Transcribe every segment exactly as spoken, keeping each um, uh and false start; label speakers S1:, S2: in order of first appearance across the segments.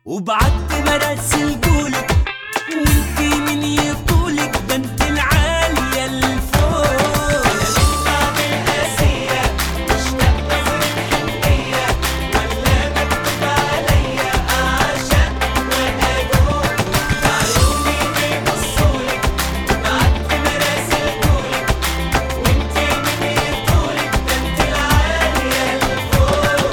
S1: وبعت مراسل جولك وانتي من يطولك، ده انت العالية الفوق. انا من بعد القاسية مشتاق نظرة حنية، ولا مكتوب عليا اعشق وادوب. بعيوني بيبصولك وبعت مراسل جولك وانتي من يطولك، ده انت العالية الفوق.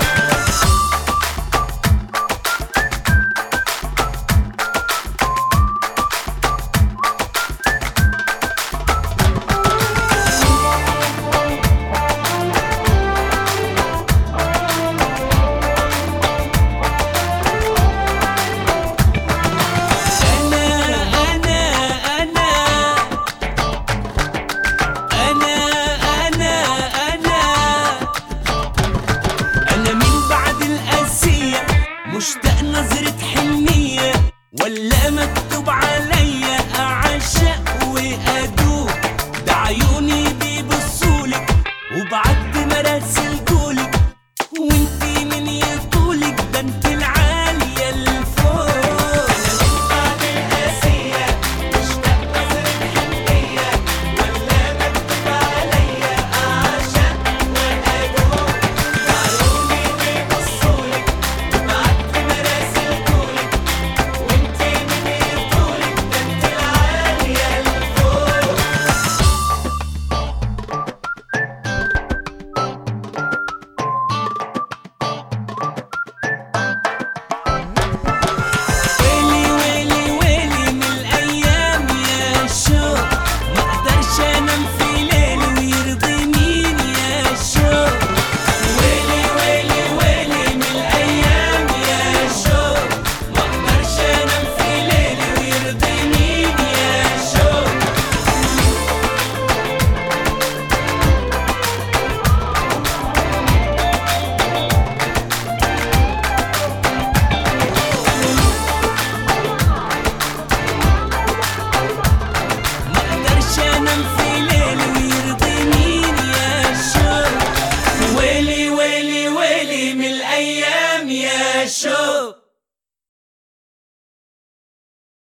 S1: مشتاق نظرة حنية، ولا مكتوب عليا